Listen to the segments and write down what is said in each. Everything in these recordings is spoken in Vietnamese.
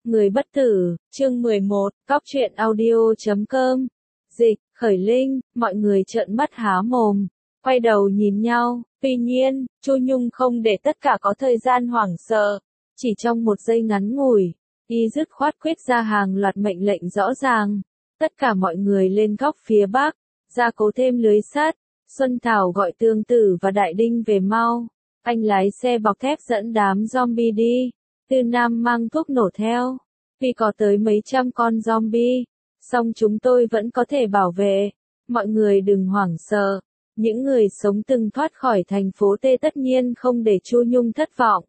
Người bất tử, chương 11, cóc truyện audio.com. Dịch, Khởi Linh, mọi người trợn mắt há mồm, quay đầu nhìn nhau, tuy nhiên, Chu Nhung không để tất cả có thời gian hoảng sợ, chỉ trong một giây ngắn ngủi, y dứt khoát quyết ra hàng loạt mệnh lệnh rõ ràng, tất cả mọi người lên góc phía bắc, gia cố thêm lưới sắt, Xuân Thảo gọi Tương Tử và Đại Đinh về mau, anh lái xe bọc thép dẫn đám zombie đi. Tư Nam mang thuốc nổ theo, vì có tới mấy trăm con zombie, song chúng tôi vẫn có thể bảo vệ, mọi người đừng hoảng sợ, những người sống từng thoát khỏi thành phố T tất nhiên không để Chu Nhung thất vọng.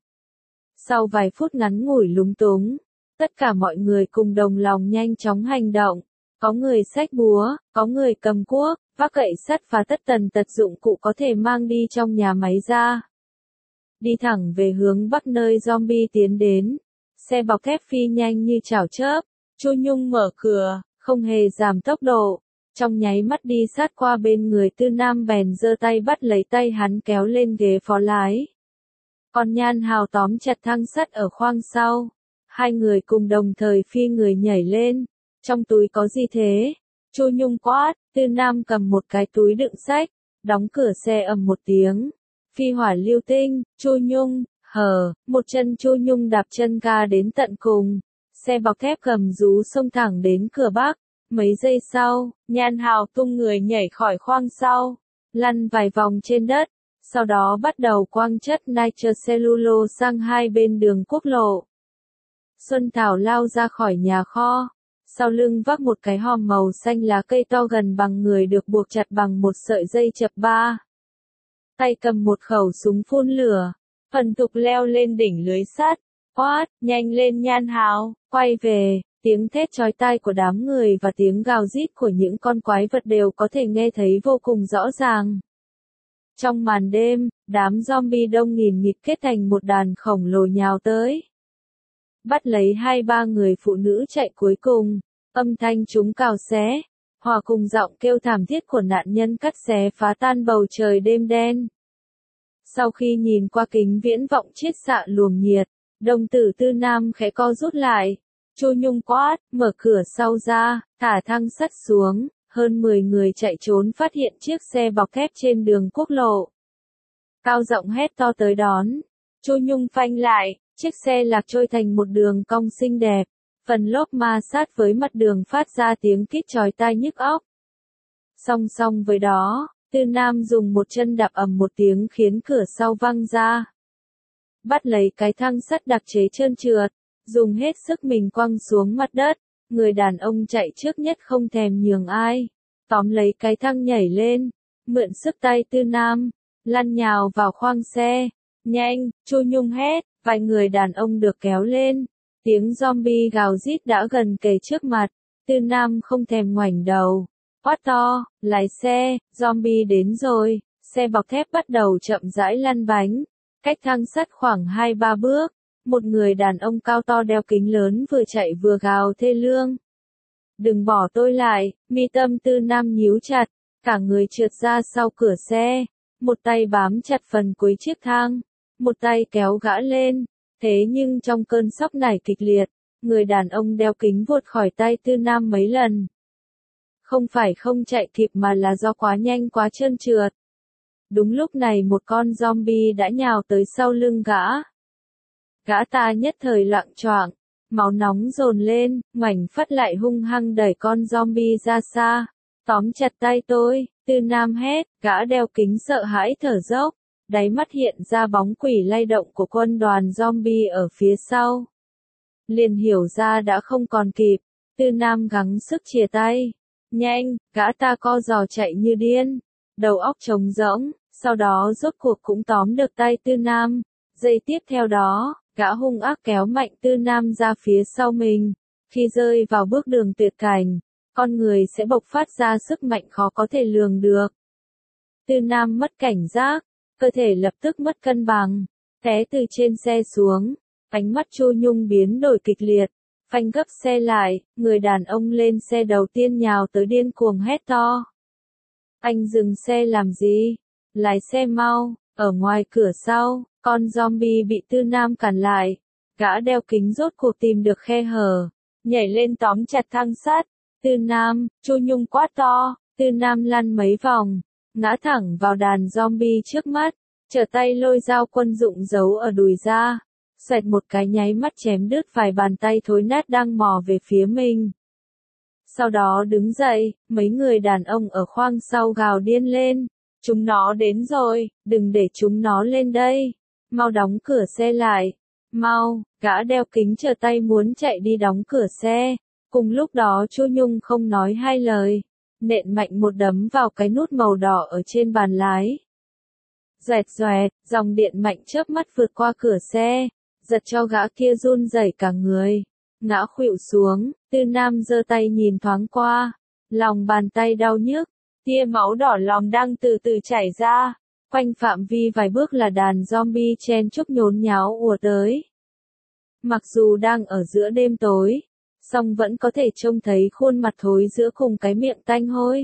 Sau vài phút ngắn ngủi lúng túng, tất cả mọi người cùng đồng lòng nhanh chóng hành động, có người xách búa, có người cầm cuốc, vác gậy sắt và tất tần tật dụng cụ có thể mang đi trong nhà máy ra. Đi thẳng về hướng bắc nơi zombie tiến đến. Xe bọc thép phi nhanh như chảo chớp. Chu Nhung mở cửa, không hề giảm tốc độ. Trong nháy mắt đi sát qua bên người Tư Nam bèn giơ tay bắt lấy tay hắn kéo lên ghế phó lái. Còn Nhan Hào tóm chặt thang sắt ở khoang sau. Hai người cùng đồng thời phi người nhảy lên. Trong túi có gì thế? Chu Nhung quát. Tư Nam cầm một cái túi đựng sách, đóng cửa xe ầm một tiếng. Phi hỏa lưu tinh, Chu Nhung, một chân Chu Nhung đạp chân ga đến tận cùng. Xe bọc thép cầm rú xông thẳng đến cửa bắc. Mấy giây sau, Nhan Hào tung người nhảy khỏi khoang sau, lăn vài vòng trên đất, sau đó bắt đầu quăng chất nitrocellulose sang hai bên đường quốc lộ. Xuân Thảo lao ra khỏi nhà kho, sau lưng vác một cái hòm màu xanh lá cây to gần bằng người được buộc chặt bằng một sợi dây chập ba. Tay cầm một khẩu súng phun lửa, phần thục leo lên đỉnh lưới sắt, quát, nhanh lên Nhan Hào, quay về, tiếng thét chói tai của đám người và tiếng gào rít của những con quái vật đều có thể nghe thấy vô cùng rõ ràng. Trong màn đêm, đám zombie đông nghìn nghịt kết thành một đàn khổng lồ nhào tới. Bắt lấy hai ba người phụ nữ chạy cuối cùng, âm thanh chúng cào xé, hòa cùng giọng kêu thảm thiết của nạn nhân cắt xé phá tan bầu trời đêm đen. Sau khi nhìn qua kính viễn vọng chiết xạ luồng nhiệt, đồng tử Tư Nam khẽ co rút lại. Chu Nhung quát, mở cửa sau ra, thả thang sắt xuống, hơn 10 người chạy trốn phát hiện chiếc xe bọc thép trên đường quốc lộ. Cao giọng hét to tới đón. Chu Nhung phanh lại, chiếc xe lạc trôi thành một đường cong xinh đẹp. Phần lốp ma sát với mặt đường phát ra tiếng kít chói tai nhức óc. Song song với đó, Tư Nam dùng một chân đạp ầm một tiếng khiến cửa sau văng ra. Bắt lấy cái thang sắt đặc chế trơn trượt, dùng hết sức mình quăng xuống mặt đất, người đàn ông chạy trước nhất không thèm nhường ai, tóm lấy cái thang nhảy lên, mượn sức tay Tư Nam, lăn nhào vào khoang xe. Nhanh, Chu Nhung hét, vài người đàn ông được kéo lên, tiếng zombie gào rít đã gần kề trước mặt, Tư Nam không thèm ngoảnh đầu, quát to, lái xe, zombie đến rồi, xe bọc thép bắt đầu chậm rãi lăn bánh, cách thang sắt khoảng 2-3 bước. Một người đàn ông cao to đeo kính lớn vừa chạy vừa gào thê lương. Đừng bỏ tôi lại, mi tâm Tư Nam nhíu chặt, cả người trượt ra sau cửa xe, một tay bám chặt phần cuối chiếc thang, một tay kéo gã lên, thế nhưng trong cơn sốc nảy kịch liệt, người đàn ông đeo kính vụt khỏi tay Tư Nam mấy lần. Không phải không chạy kịp mà là do quá nhanh quá trơn trượt. Đúng lúc này một con zombie đã nhào tới sau lưng gã. Gã ta nhất thời loạng choạng, máu nóng dồn lên, ngoảnh phất lại hung hăng đẩy con zombie ra xa. Tóm chặt tay tôi, Tư Nam hét, gã đeo kính sợ hãi thở dốc, đáy mắt hiện ra bóng quỷ lay động của quân đoàn zombie ở phía sau. Liền hiểu ra đã không còn kịp, Tư Nam gắng sức chìa tay. Nhanh, gã ta co giò chạy như điên, đầu óc trống rỗng, sau đó rốt cuộc cũng tóm được tay Tư Nam. Giây tiếp theo đó, gã hung ác kéo mạnh Tư Nam ra phía sau mình. Khi rơi vào bước đường tuyệt cảnh, con người sẽ bộc phát ra sức mạnh khó có thể lường được. Tư Nam mất cảnh giác, cơ thể lập tức mất cân bằng, té từ trên xe xuống, ánh mắt Chu Nhung biến đổi kịch liệt, phanh gấp xe lại, người đàn ông lên xe đầu tiên nhào tới điên cuồng hét to. Anh dừng xe làm gì? Lái xe mau, ở ngoài cửa sau. Con zombie bị Tư Nam cản lại, Gã đeo kính rốt cuộc tìm được khe hở, nhảy lên tóm chặt thang sắt. Tư Nam, Chu Nhung quát to, Tư Nam lăn mấy vòng, ngã thẳng vào đàn zombie trước mắt, trở tay lôi dao quân dụng giấu ở đùi ra, xoẹt một cái nháy mắt chém đứt vài bàn tay thối nát đang mò về phía mình. Sau đó đứng dậy, mấy người đàn ông ở khoang sau gào điên lên, chúng nó đến rồi, đừng để chúng nó lên đây, mau đóng cửa xe lại, mau, gã đeo kính trở tay muốn chạy đi đóng cửa xe. Cùng lúc đó Chu Nhung không nói hai lời, nện mạnh một đấm vào cái nút màu đỏ ở trên bàn lái. Doẹt doẹt, dòng điện mạnh chớp mắt vượt qua cửa xe, giật cho gã kia run rẩy cả người, ngã khuỵu xuống. Tư Nam giơ tay nhìn thoáng qua, lòng bàn tay đau nhức, tia máu đỏ lòm đang từ từ chảy ra, quanh phạm vi vài bước là đàn zombie chen chúc nhốn nháo ùa tới. Mặc dù đang ở giữa đêm tối, song vẫn có thể trông thấy khuôn mặt thối giữa cùng cái miệng tanh hôi.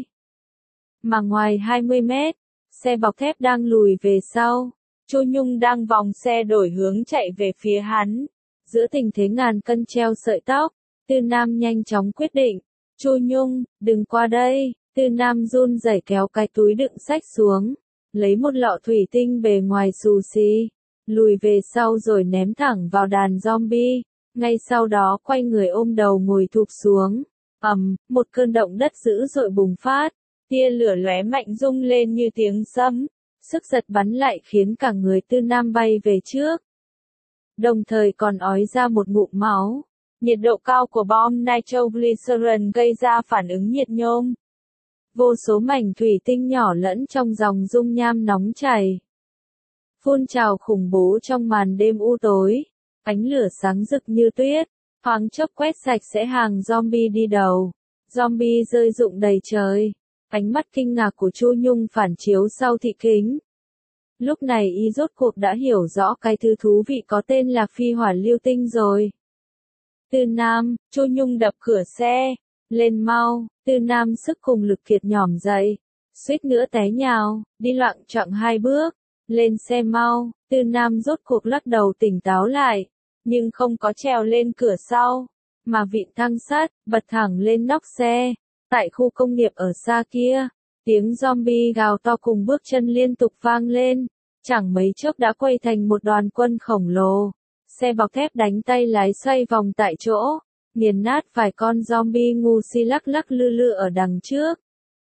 Mà ngoài 20 mét, xe bọc thép đang lùi về sau, Chu Nhung đang vòng xe đổi hướng chạy về phía hắn. Giữa tình thế ngàn cân treo sợi tóc, Tư Nam nhanh chóng quyết định, Chu Nhung, đừng qua đây. Tư Nam run rẩy kéo cái túi đựng sách xuống, lấy một lọ thủy tinh bề ngoài xù xì, lùi về sau rồi ném thẳng vào đàn zombie. Ngay sau đó quay người ôm đầu ngồi thụp xuống. Một cơn động đất dữ dội bùng phát, tia lửa lóe mạnh rung lên như tiếng sấm, sức giật bắn lại khiến cả người Tư Nam bay về trước. Đồng thời còn ói ra một ngụm máu. Nhiệt độ cao của bom nitroglycerin gây ra phản ứng nhiệt nhôm. Vô số mảnh thủy tinh nhỏ lẫn trong dòng dung nham nóng chảy, phun trào khủng bố trong màn đêm u tối. Ánh lửa sáng rực như tuyết, thoáng chốc quét sạch sẽ hàng zombie đi đầu. Zombie rơi rụng đầy trời. Ánh mắt kinh ngạc của Chu Nhung phản chiếu sau thị kính. Lúc này y rốt cuộc đã hiểu rõ cái thứ thú vị có tên là phi hỏa lưu tinh rồi. Tư Nam, Chu Nhung đập cửa xe. Lên mau. Tư Nam sức cùng lực kiệt nhỏm dậy, suýt nữa té nhào, đi loạng choạng 2 bước. Lên xe mau. Tư Nam rốt cuộc lắc đầu tỉnh táo lại, nhưng không có trèo lên cửa sau, mà vịn thang sắt, bật thẳng lên nóc xe. Tại khu công nghiệp ở xa kia, tiếng zombie gào to cùng bước chân liên tục vang lên, chẳng mấy chốc đã quay thành một đoàn quân khổng lồ. Xe bọc thép đánh tay lái xoay vòng tại chỗ, nghiền nát vài con zombie ngu si lắc lắc lư lư ở đằng trước.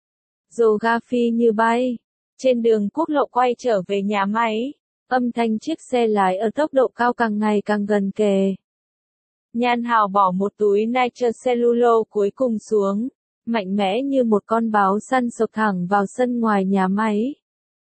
Rồ ga phi như bay, trên đường quốc lộ quay trở về nhà máy. Âm thanh chiếc xe lái ở tốc độ cao càng ngày càng gần kề. Nhan Hào bỏ một túi nitrocellulose cuối cùng xuống, mạnh mẽ như một con báo săn sộc thẳng vào sân ngoài nhà máy.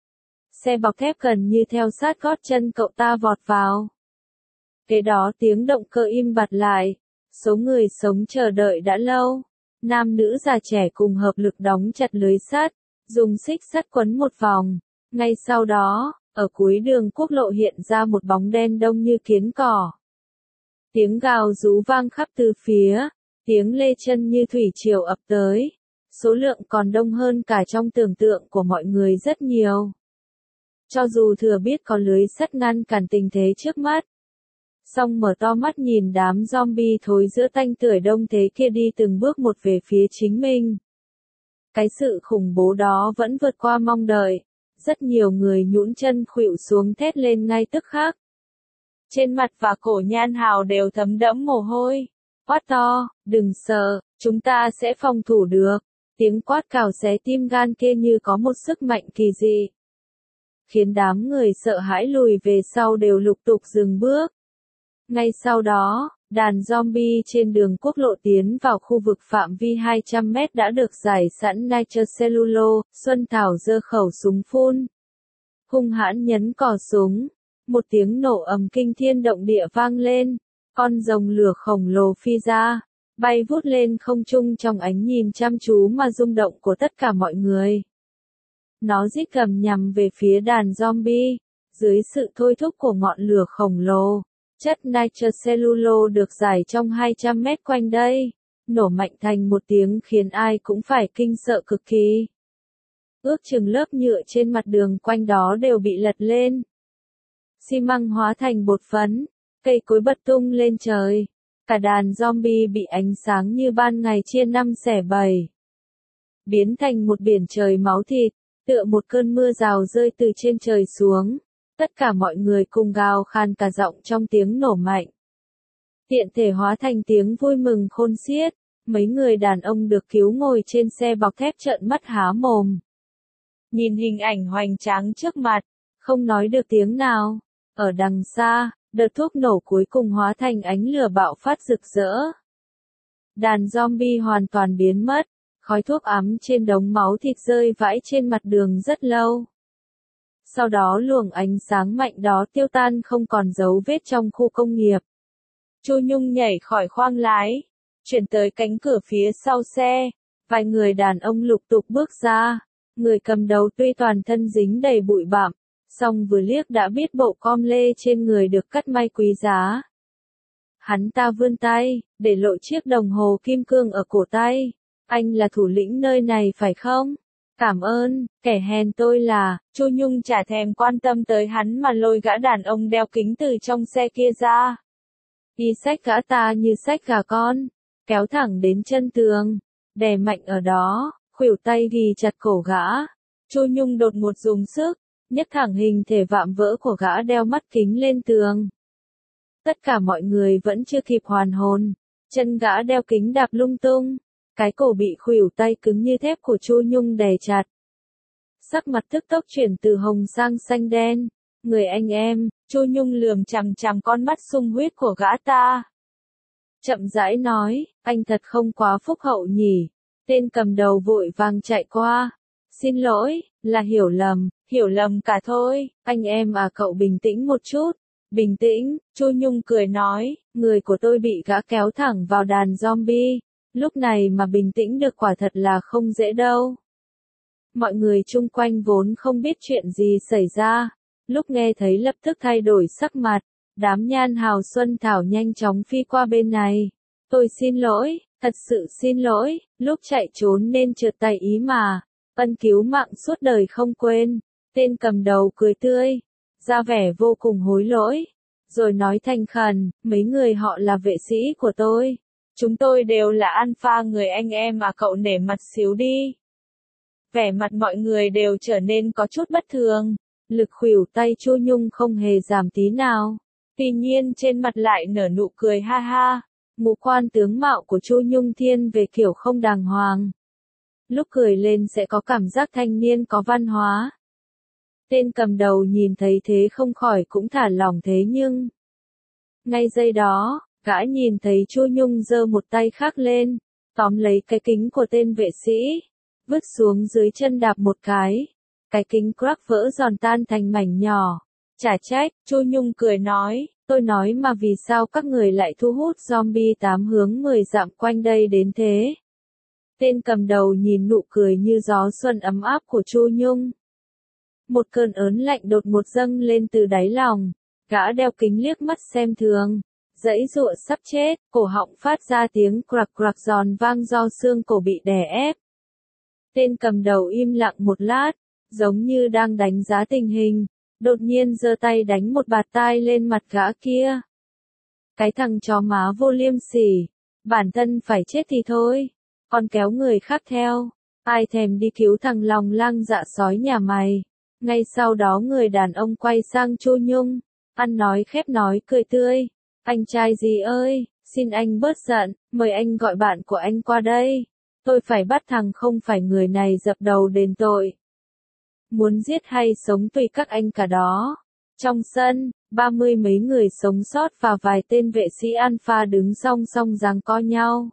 Xe bọc thép gần như theo sát gót chân cậu ta vọt vào. Kế đó tiếng động cơ im bặt lại, số người sống chờ đợi đã lâu. Nam nữ già trẻ cùng hợp lực đóng chặt lưới sắt, dùng xích sắt quấn một vòng. Ngay sau đó, ở cuối đường quốc lộ hiện ra một bóng đen đông như kiến cỏ. Tiếng gào rú vang khắp từ phía, tiếng lê chân như thủy triều ập tới. Số lượng còn đông hơn cả trong tưởng tượng của mọi người rất nhiều. Cho dù thừa biết có lưới sắt ngăn cản tình thế trước mắt, song mở to mắt nhìn đám zombie thối giữa tanh tưởi đông thế kia đi từng bước một về phía chính mình. Cái sự khủng bố đó vẫn vượt qua mong đợi. Rất nhiều người nhũn chân khuỵu xuống thét lên ngay tức khắc. Trên mặt và cổ Nhan Hào đều thấm đẫm mồ hôi. Quát to, đừng sợ, chúng ta sẽ phòng thủ được. Tiếng quát cào xé tim gan kia như có một sức mạnh kỳ dị, khiến đám người sợ hãi lùi về sau đều lục tục dừng bước. Ngay sau đó, đàn zombie trên đường quốc lộ tiến vào khu vực phạm vi 200 mét đã được rải sẵn nitrocellulose. Xuân Thảo giơ khẩu súng phun, hung hãn nhấn cò súng. Một tiếng nổ ầm kinh thiên động địa vang lên, con rồng lửa khổng lồ phi ra, bay vút lên không trung trong ánh nhìn chăm chú mà rung động của tất cả mọi người. Nó rít gầm nhằm về phía đàn zombie, dưới sự thôi thúc của ngọn lửa khổng lồ. Chất nitrocellulose được rải trong 200 mét quanh đây, nổ mạnh thành một tiếng khiến ai cũng phải kinh sợ cực kỳ. Ước chừng lớp nhựa trên mặt đường quanh đó đều bị lật lên. Xi măng hóa thành bột phấn, cây cối bật tung lên trời. Cả đàn zombie bị ánh sáng như ban ngày chia năm xẻ bảy, biến thành một biển trời máu thịt, tựa một cơn mưa rào rơi từ trên trời xuống. Tất cả mọi người cùng gào khan cả giọng trong tiếng nổ mạnh. Tiện thể hóa thành tiếng vui mừng khôn xiết, mấy người đàn ông được cứu ngồi trên xe bọc thép trợn mắt há mồm. Nhìn hình ảnh hoành tráng trước mặt, không nói được tiếng nào. Ở đằng xa, đợt thuốc nổ cuối cùng hóa thành ánh lửa bạo phát rực rỡ. Đàn zombie hoàn toàn biến mất, khói thuốc ắm trên đống máu thịt rơi vãi trên mặt đường rất lâu. Sau đó luồng ánh sáng mạnh đó tiêu tan không còn dấu vết trong khu công nghiệp. Chu Nhung nhảy khỏi khoang lái, chuyển tới cánh cửa phía sau xe, vài người đàn ông lục tục bước ra. Người cầm đầu tuy toàn thân dính đầy bụi bặm, song vừa liếc đã biết bộ com lê trên người được cắt may quý giá. Hắn ta vươn tay, để lộ chiếc đồng hồ kim cương ở cổ tay. Anh là thủ lĩnh nơi này phải không? Cảm ơn, kẻ hèn tôi là. Chu Nhung chả thèm quan tâm tới hắn mà lôi gã đàn ông đeo kính từ trong xe kia ra. Y xách gã ta như xách gà con, kéo thẳng đến chân tường, đè mạnh ở đó, khuỷu tay ghi chặt cổ gã. Chu Nhung đột ngột dùng sức, nhấc thẳng hình thể vạm vỡ của gã đeo mắt kính lên tường. Tất cả mọi người vẫn chưa kịp hoàn hồn, chân gã đeo kính đạp lung tung, cái cổ bị khuỷu tay cứng như thép của Chu Nhung đè chặt. Sắc mặt tức tốc chuyển từ hồng sang xanh đen. Người anh em, Chu Nhung lườm chằm chằm con mắt sung huyết của gã ta. Chậm rãi nói, anh thật không quá phúc hậu nhỉ. Tên cầm đầu vội vàng chạy qua. Xin lỗi, là hiểu lầm cả thôi. Anh em à, cậu bình tĩnh một chút. Bình tĩnh, Chu Nhung cười nói, người của tôi bị gã kéo thẳng vào đàn zombie. Lúc này mà bình tĩnh được quả thật là không dễ đâu. Mọi người chung quanh vốn không biết chuyện gì xảy ra. Lúc nghe thấy lập tức thay đổi sắc mặt. Đám Nhan Hào Xuân Thảo nhanh chóng phi qua bên này. Tôi xin lỗi, thật sự xin lỗi, lúc chạy trốn nên trượt tay ý mà. Ân cứu mạng suốt đời không quên. Tên cầm đầu cười tươi, ra vẻ vô cùng hối lỗi. Rồi nói thành khẩn, mấy người họ là vệ sĩ của tôi. Chúng tôi đều là alpha người anh em mà cậu nể mặt xíu đi. Vẻ mặt mọi người đều trở nên có chút bất thường. Lực khuỷu tay Chu Nhung không hề giảm tí nào. Tuy nhiên trên mặt lại nở nụ cười ha ha. Ngũ quan tướng mạo của Chu Nhung thiên về kiểu không đàng hoàng. Lúc cười lên sẽ có cảm giác thanh niên có văn hóa. Tên cầm đầu nhìn thấy thế không khỏi cũng thả lỏng thế nhưng. Ngay giây đó, gã nhìn thấy Chu Nhung giơ một tay khác lên, tóm lấy cái kính của tên vệ sĩ, vứt xuống dưới chân đạp một cái. Cái kính crack vỡ giòn tan thành mảnh nhỏ. Chả trách, Chu Nhung cười nói, tôi nói mà vì sao các người lại thu hút zombie 8 hướng 10 dặm quanh đây đến thế. Tên cầm đầu nhìn nụ cười như gió xuân ấm áp của Chu Nhung. Một cơn ớn lạnh đột ngột dâng lên từ đáy lòng. Gã đeo kính liếc mắt xem thường, giãy giụa sắp chết, cổ họng phát ra tiếng crack crack giòn vang do xương cổ bị đè ép. Tên cầm đầu im lặng một lát, giống như đang đánh giá tình hình, đột nhiên giơ tay đánh một bạt tai lên mặt gã kia. Cái thằng chó má vô liêm sỉ, bản thân phải chết thì thôi, còn kéo người khác theo, ai thèm đi cứu thằng lòng lang dạ sói nhà mày. Ngay sau đó người đàn ông quay sang Chu Nhung, ăn nói khép nói cười tươi, anh trai gì ơi, xin anh bớt giận, mời anh gọi bạn của anh qua đây, tôi phải bắt thằng không phải người này dập đầu đền tội. Muốn giết hay sống tùy các anh cả đó. Trong sân, 30 mấy người sống sót và vài tên vệ sĩ alpha đứng song song giằng co nhau.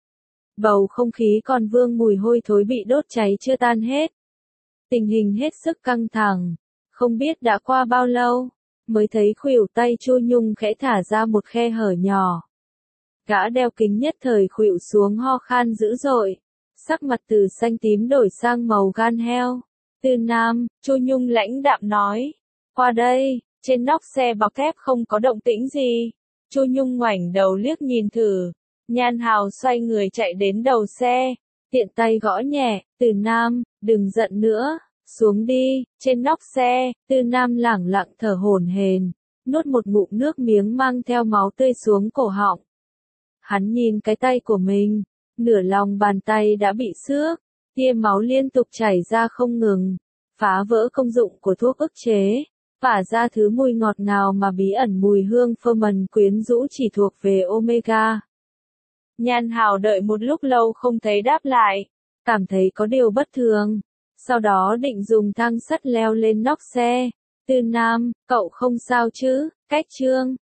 Bầu không khí còn vương mùi hôi thối bị đốt cháy chưa tan hết. Tình hình hết sức căng thẳng. Không biết đã qua bao lâu, mới thấy khuỷu tay Chu Nhung khẽ thả ra một khe hở nhỏ. Gã đeo kính nhất thời khuỵu xuống ho khan dữ dội. Sắc mặt từ xanh tím đổi sang màu gan heo. Từ Nam, Chu Nhung lãnh đạm nói. Qua đây, trên nóc xe bọc thép không có động tĩnh gì. Chu Nhung ngoảnh đầu liếc nhìn thử. Nhan Hào xoay người chạy đến đầu xe. Tiện tay gõ nhẹ, Từ Nam, đừng giận nữa, xuống đi. Trên nóc xe, Từ Nam lẳng lặng thở hổn hển. nuốt một ngụm nước miếng mang theo máu tươi xuống cổ họng. Hắn nhìn cái tay của mình, nửa lòng bàn tay đã bị xước, tia máu liên tục chảy ra không ngừng, phá vỡ công dụng của thuốc ức chế, phả ra thứ mùi ngọt ngào mà bí ẩn mùi hương pheromone quyến rũ chỉ thuộc về Omega. Nhan Hào đợi một lúc lâu không thấy đáp lại, cảm thấy có điều bất thường, sau đó định dùng thang sắt leo lên nóc xe. Tư Nam, cậu không sao chứ? Cách Trương